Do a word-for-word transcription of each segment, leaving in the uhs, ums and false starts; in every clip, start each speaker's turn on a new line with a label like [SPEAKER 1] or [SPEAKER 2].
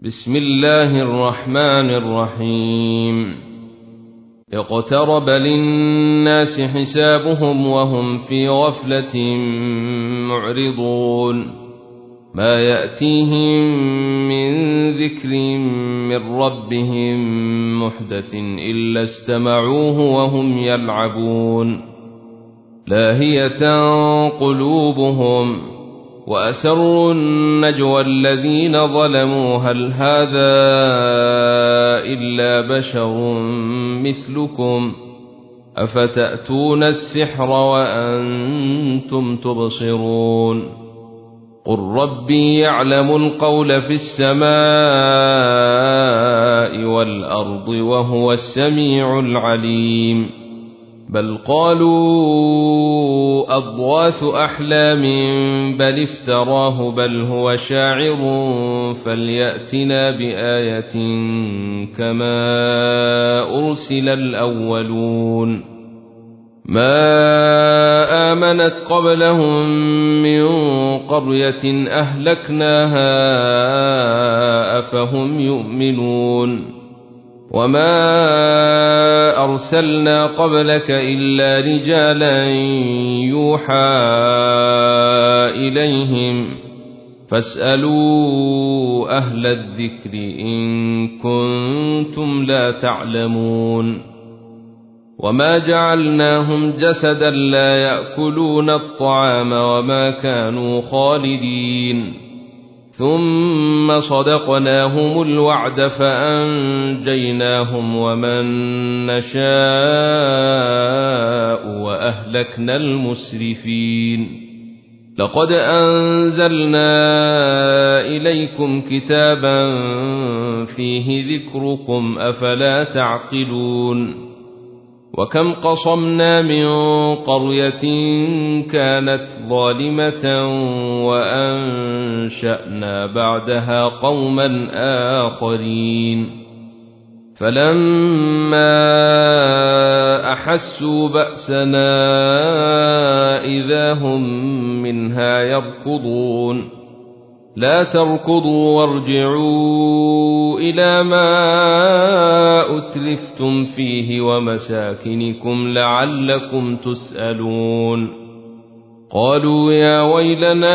[SPEAKER 1] بسم الله الرحمن الرحيم اقترب للناس حسابهم وهم في غفلة معرضون ما يأتيهم من ذكر من ربهم محدث إلا استمعوه وهم يلعبون لاهية قلوبهم وأسروا النجوى الذين ظلموا هل هذا إلا بشر مثلكم أفتأتون السحر وأنتم تبصرون قل ربي يعلم القول في السماء والأرض وهو السميع العليم بل قالوا أضغاث أحلام بل افتراه بل هو شاعر فليأتنا بآية كما أرسل الأولون ما آمنت قبلهم من قرية أهلكناها أفهم يؤمنون وما أرسلنا قبلك إلا رجالا يوحى إليهم فاسألوا أهل الذكر إن كنتم لا تعلمون وما جعلناهم جسدا لا يأكلون الطعام وما كانوا خالدين ثم صدقناهم الوعد فأنجيناهم ومن نشاء وأهلكنا المسرفين لقد أنزلنا إليكم كتابا فيه ذكركم أفلا تعقلون وكم قصمنا من قرية كانت ظالمة وأنشأنا بعدها قوما آخرين فلما أحسوا بأسنا إذا هم منها يركضون لا تركضوا وارجعوا إلى ما أتلفتم فيه ومساكنكم لعلكم تسألون قالوا يا ويلنا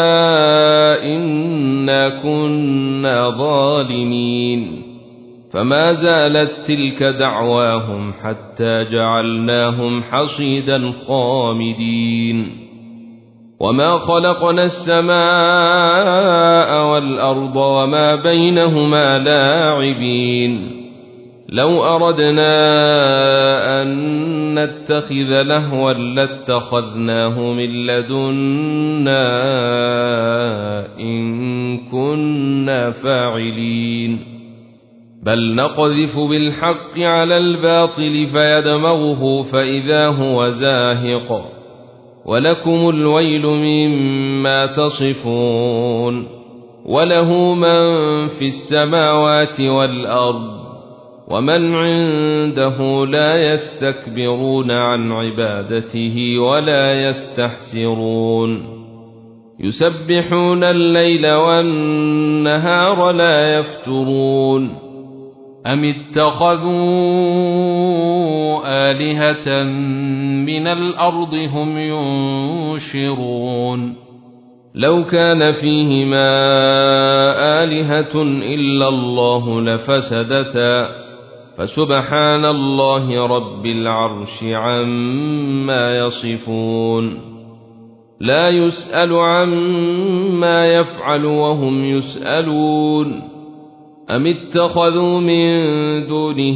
[SPEAKER 1] إنا كنا ظالمين فما زالت تلك دعواهم حتى جعلناهم حصيدا خامدين وما خلقنا السماء والأرض وما بينهما لاعبين لو أردنا أن نتخذ لهوا لاتخذناه من لدنا إن كنا فاعلين بل نقذف بالحق على الباطل فيدمغه فإذا هو زاهق ولكم الويل مما تصفون وله من في السماوات والأرض ومن عنده لا يستكبرون عن عبادته ولا يستحسرون يسبحون الليل والنهار لا يفترون أم اتخذوا آلهة من الأرض هم ينشرون لو كان فيهما آلهة إلا الله لفسدتا فسبحان الله رب العرش عما يصفون لا يسأل عما يفعل وهم يسألون أم اتخذوا من دونه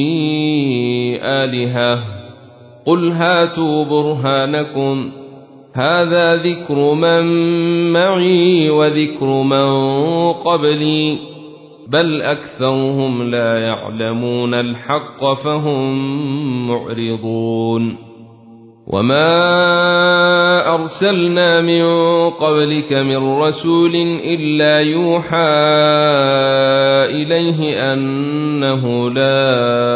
[SPEAKER 1] آلهة قل هاتوا برهانكم هذا ذكر من معي وذكر من قبلي بل أكثرهم لا يعلمون الحق فهم معرضون وما أرسلنا من قبلك من رسول إلا يوحى إليه أنه لا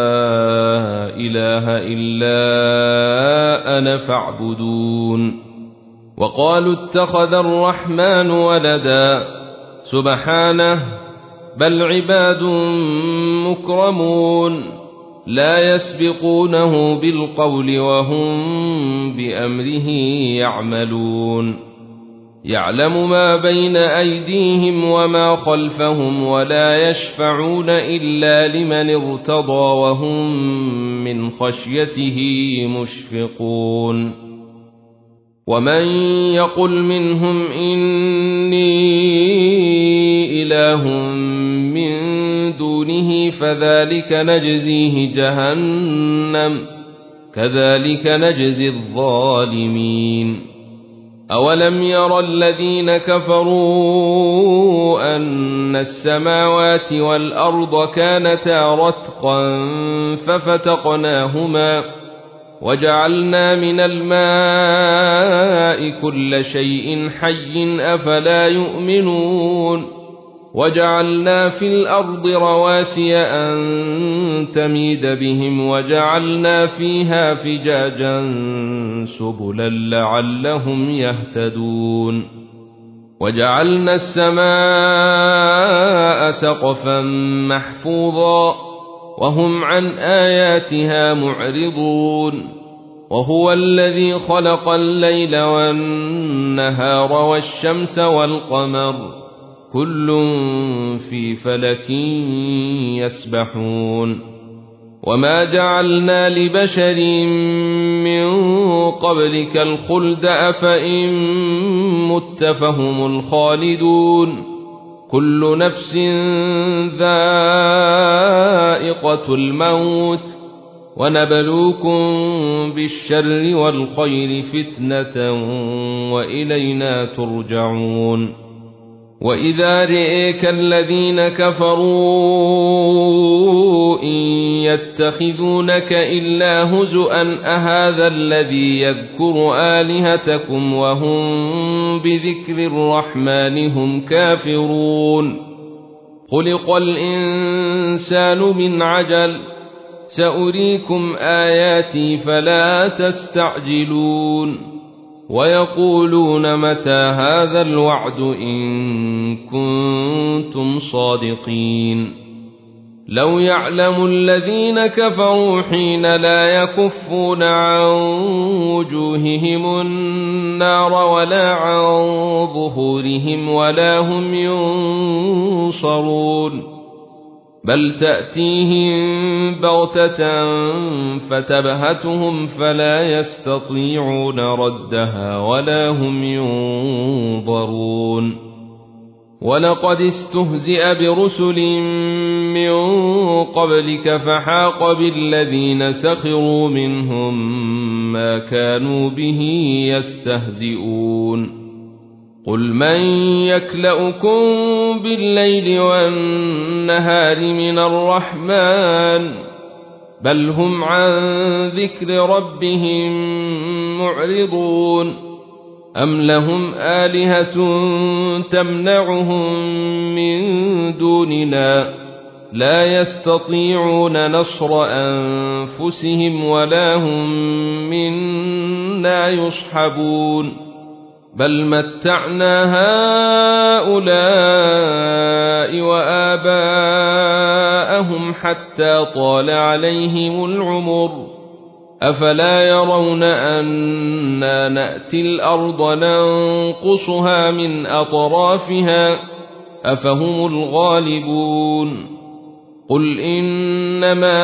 [SPEAKER 1] إله إلا أنا فاعبدون وقالوا اتخذ الرحمن ولدا سبحانه بل عباد مكرمون لا يسبقونه بالقول وهم بأمره يعملون يعلم ما بين أيديهم وما خلفهم ولا يشفعون إلا لمن ارتضى وهم من خشيته مشفقون ومن يقل منهم إني إله من دونه فذلك نجزيه جهنم كذلك نجزي الظالمين أولم ير الذين كفروا أن السماوات والأرض كانتا رتقا ففتقناهما وجعلنا من الماء كل شيء حي أفلا يؤمنون وجعلنا في الأرض رواسي أن تميد بهم وجعلنا فيها فجاجا سبلا لعلهم يهتدون وجعلنا السماء سقفا محفوظا وهم عن آياتها معرضون وهو الذي خلق الليل والنهار والشمس والقمر كل في فلك يسبحون وما جعلنا لبشر من قبلك الخلد أفإن مت فهم الخالدون كل نفس ذائقة الموت ونبلوكم بالشر والخير فتنة وإلينا ترجعون وإذا رئيك الذين كفروا إن يتخذونك إلا هزؤا أهذا الذي يذكر آلهتكم وهم بذكر الرحمن هم كافرون خلق الإنسان من عجل سأريكم آياتي فلا تستعجلون ويقولون متى هذا الوعد إن كنتم صادقين لو يعلم الذين كفروا حين لا يكفون عن وجوههم النار ولا عن ظهورهم ولا هم ينصرون بل تأتيهم بغتة فتبهتهم فلا يستطيعون ردها ولا هم ينظرون ولقد استهزئ برسل من قبلك فحاق بالذين سخروا منهم ما كانوا به يستهزئون قل من يكلؤكم بالليل والنهار من الرحمن بل هم عن ذكر ربهم معرضون أم لهم آلهة تمنعهم من دوننا لا يستطيعون نصر أنفسهم ولا هم منا يصحبون بل متعنا هؤلاء وآباءهم حتى طال عليهم العمر أفلا يرون أنا نأتي الأرض ننقصها من أطرافها أفهم الغالبون قل إنما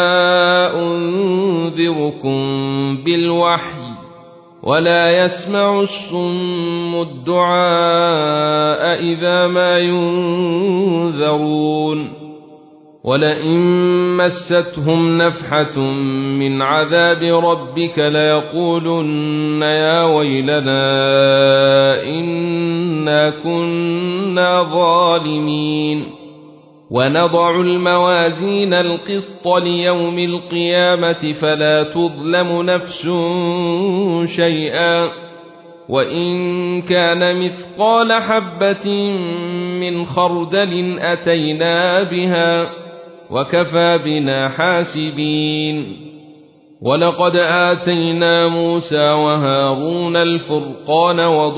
[SPEAKER 1] أنذركم بالوحي ولا يسمع الصم الدعاء إذا ما ينذرون ولئن مستهم نفحة من عذاب ربك ليقولن يا ويلنا إنا كنا ظالمين ونضع الموازين القسط ليوم القيامة فلا تظلم نفس شيئا وإن كان مثقال حبة من خردل أتينا بها وكفى بنا حاسبين ولقد آتينا موسى وهارون الفرقان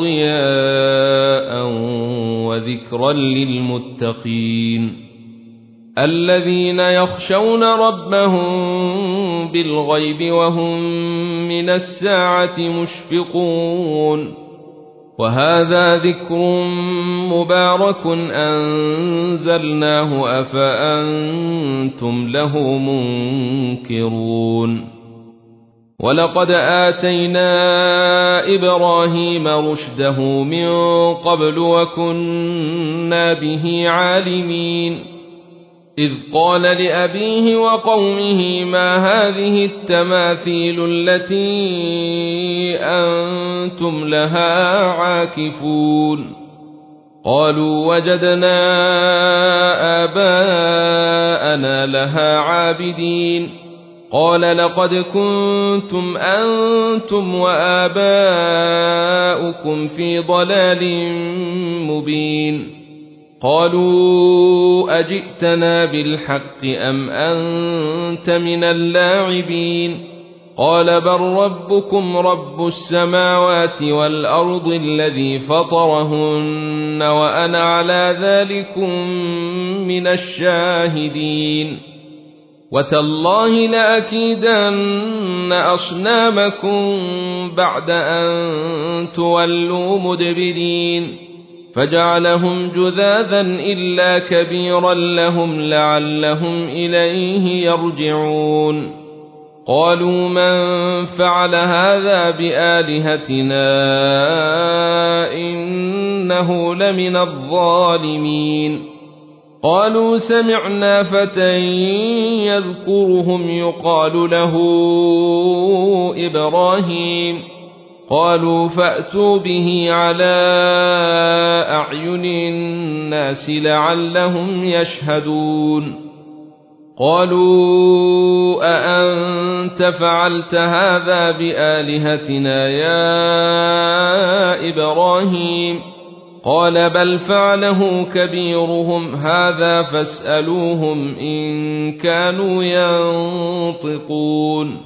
[SPEAKER 1] وضياء وذكرا للمتقين الذين يخشون ربهم بالغيب وهم من الساعة مشفقون وهذا ذكر مبارك أنزلناه أفأنتم له منكرون ولقد آتينا إبراهيم رشده من قبل وكنا به عالمين إذ قال لأبيه وقومه ما هذه التماثيل التي أنتم لها عاكفون قالوا وجدنا آباءنا لها عابدين قال لقد كنتم أنتم وآباؤكم في ضلال مبين قالوا أجئتنا بالحق أم أنت من اللاعبين قال بل ربكم رب السماوات والأرض الذي فطرهن وأنا على ذلكم من الشاهدين وتالله لأكيدن أصنامكم بعد أن تولوا مدبرين فجعلهم جذاذا إلا كبيرا لهم لعلهم إليه يرجعون قالوا من فعل هذا بآلهتنا إنه لمن الظالمين قالوا سمعنا فتى يذكرهم يقال له إبراهيم قالوا فأتوا به على أعين الناس لعلهم يشهدون قالوا أأنت فعلت هذا بآلهتنا يا إبراهيم قال بل فعله كبيرهم هذا فاسألوهم إن كانوا ينطقون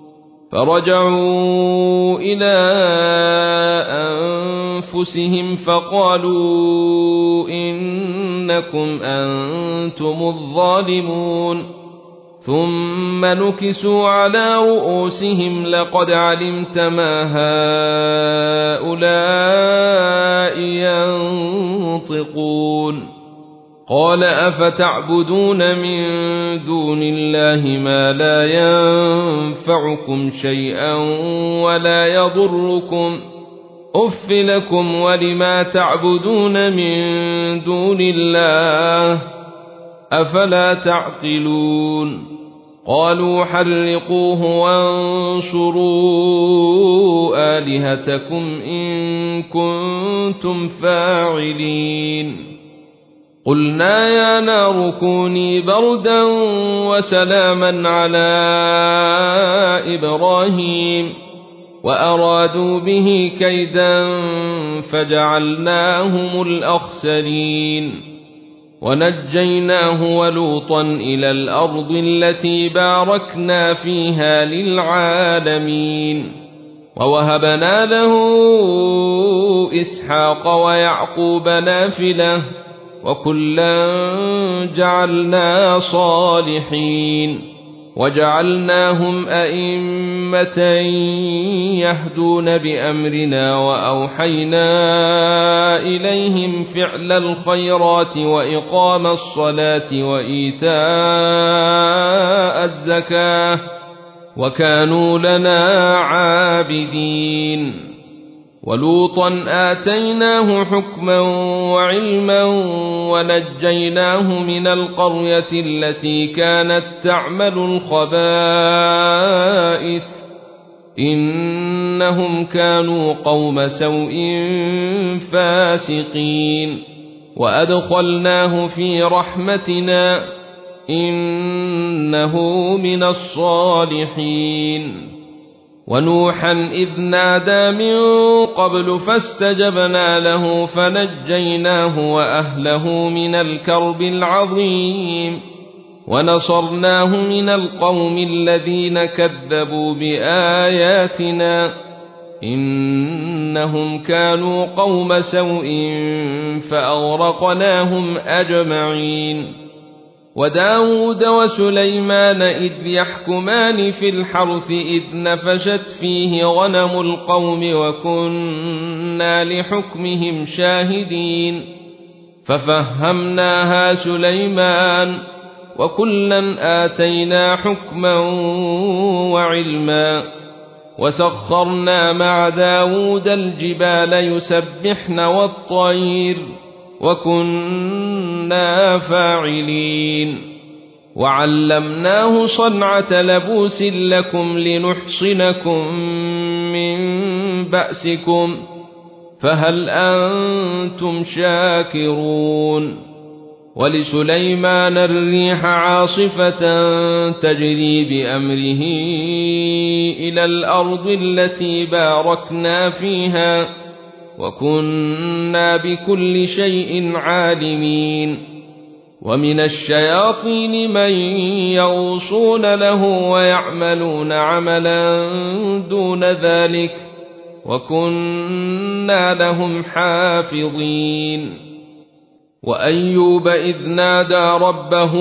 [SPEAKER 1] فرجعوا إلى أنفسهم فقالوا إنكم أنتم الظالمون ثم نكسوا على رؤوسهم لقد علمت ما هؤلاء ينطقون قال أفتعبدون من دون الله ما لا ينفعكم شيئا ولا يضركم أف لكم ولما تعبدون من دون الله أفلا تعقلون قالوا حرقوه وانصروا آلهتكم إن كنتم فاعلين قلنا يا نار كوني بردا وسلاما على إبراهيم وأرادوا به كيدا فجعلناهم الأخسرين ونجيناه ولوطا إلى الأرض التي باركنا فيها للعالمين ووهبنا له إسحاق ويعقوب نافلة وكلا جعلنا صالحين وجعلناهم أئمة يهدون بأمرنا وأوحينا إليهم فعل الخيرات وإقام الصلاة وإيتاء الزكاة وكانوا لنا عابدين ولوطا آتيناه حكما وعلما ونجيناه من القرية التي كانت تعمل الخبائث إنهم كانوا قوم سوء فاسقين وأدخلناه في رحمتنا إنه من الصالحين ونوحا إذ نادى من قبل فاستجبنا له فنجيناه وأهله من الكرب العظيم ونصرناه من القوم الذين كذبوا بآياتنا إنهم كانوا قوم سوء فأغرقناهم أجمعين. وداود وسليمان إذ يحكمان في الحرث إذ نفشت فيه غنم القوم وكنا لحكمهم شاهدين ففهمناها سليمان وكلا آتينا حكما وعلما وسخرنا مع داود الجبال يسبحن والطير وكنا فاعلين وعلمناه صنعة لبوس لكم لنحصنكم من بأسكم فهل أنتم شاكرون. ولسليمان الريح عاصفة تجري بأمره إلى الأرض التي باركنا فيها وكنا بكل شيء عالمين. ومن الشياطين من يغوصون له ويعملون عملا دون ذلك وكنا لهم حافظين. وأيوب إذ نادى ربه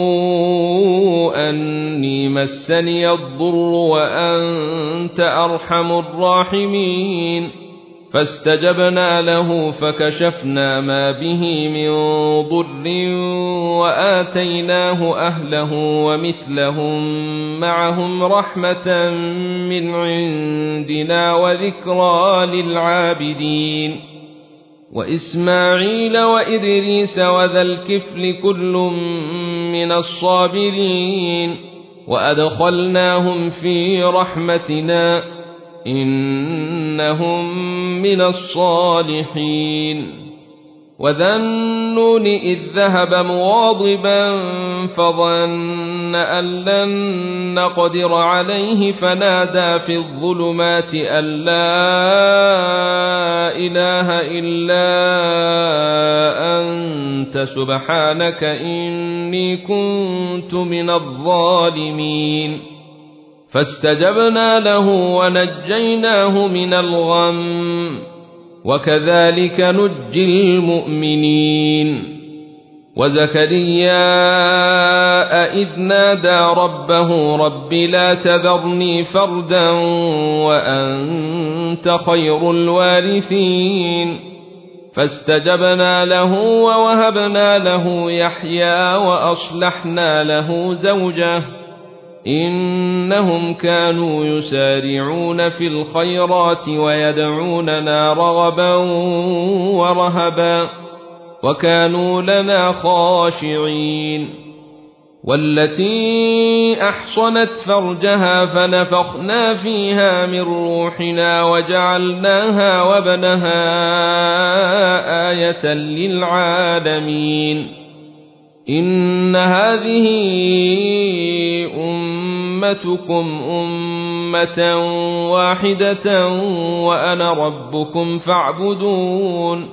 [SPEAKER 1] أني مسني الضر وأنت أرحم الراحمين فاستجبنا له فكشفنا ما به من ضر وآتيناه أهله ومثلهم معهم رحمة من عندنا وذكرى للعابدين. وإسماعيل وإدريس وذا الكفل كل من الصابرين وأدخلناهم في رحمتنا إنهم من الصالحين. وذا النون إذ ذهب مغاضبا فظن أن لن نقدر عليه فنادى في الظلمات أن لا إله إلا أنت سبحانك إني كنت من الظالمين فاستجبنا له ونجيناه من الغم وكذلك نجي المؤمنين. وزكريا إذ نادى ربه رب لا تذرني فردا وأنت خير الوارثين فاستجبنا له ووهبنا له يحيى وأصلحنا له زوجه إنهم كانوا يسارعون في الخيرات ويدعوننا رغبا ورهبا وكانوا لنا خاشعين. والتي أحصنت فرجها فنفخنا فيها من روحنا وجعلناها وابنها آية للعالمين. إن هذه أمتكم أمة واحدة وأنا ربكم فاعبدون.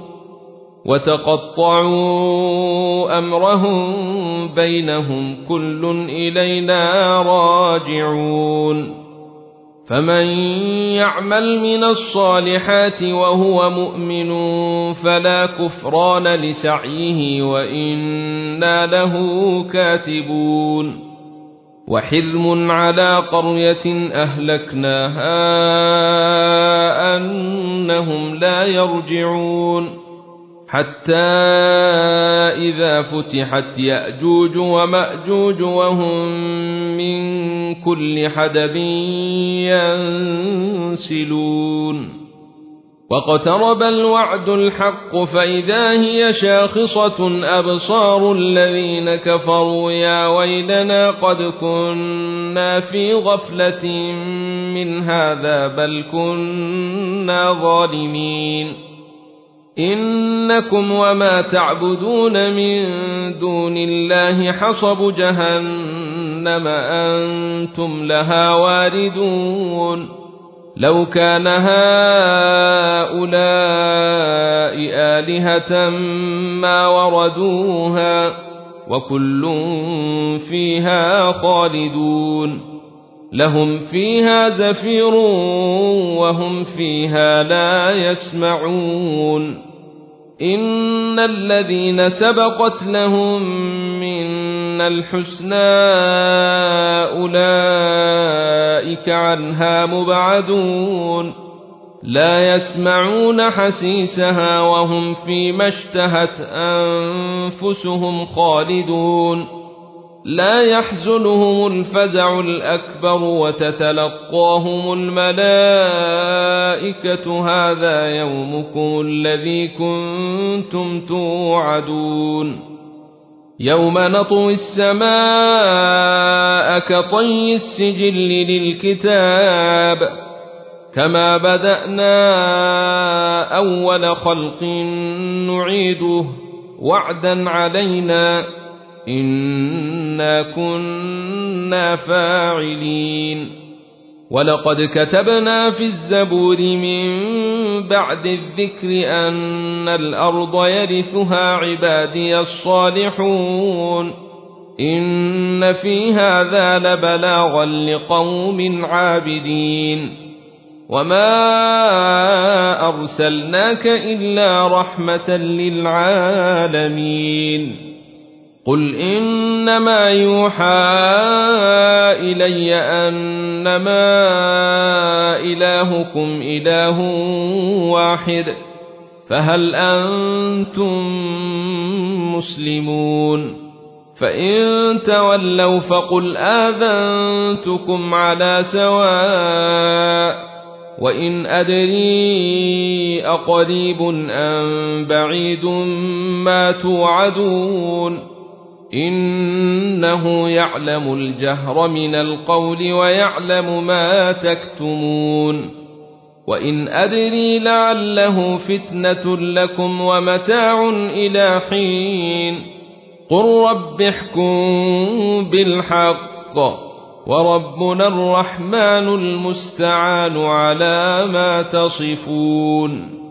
[SPEAKER 1] وتقطعوا أمرهم بينهم كل إلينا راجعون. فمن يعمل من الصالحات وهو مؤمن فلا كفران لسعيه وإنا له كاتبون. وحرم على قرية أهلكناها أنهم لا يرجعون حتى إذا فتحت يأجوج ومأجوج وهم من كل حدب ينسلون. واقترب الوعد الحق فإذا هي شاخصة أبصار الذين كفروا يا ويلنا قد كنا في غفلة من هذا بل كنا ظالمين. إنكم وما تعبدون من دون الله حصب جهنم أنتم لها واردون. لو كان هؤلاء آلهة ما وردوها وكل فيها خالدون لهم فيها زفير وهم فيها لا يسمعون إن الذين سبقت لهم منا الحسنى أولئك عنها مبعدون لا يسمعون حسيسها وهم فيما اشتهت أنفسهم خالدون لا يحزنهم الفزع الأكبر وتتلقاهم الملائكة هذا يومكم الذي كنتم توعدون يوم نطوي السماء كطي السجل للكتاب كما بدأنا أول خلق نعيده وعدا علينا إنا كنا فاعلين ولقد كتبنا في الزبور من بعد الذكر أن الأرض يرثها عبادي الصالحون إن في هذا لبلاغا لقوم عابدين وما أرسلناك إلا رحمة للعالمين قل إنما يوحى إلي أنما إلهكم إله واحد فهل أنتم مسلمون فإن تولوا فقل آذنتكم على سواء وإن أدري أقريب أم بعيد ما توعدون إنه يعلم الجهر من القول ويعلم ما تكتمون وإن أدري لعله فتنة لكم ومتاع إلى حين قل رب احكم بالحق وربنا الرحمن المستعان على ما تصفون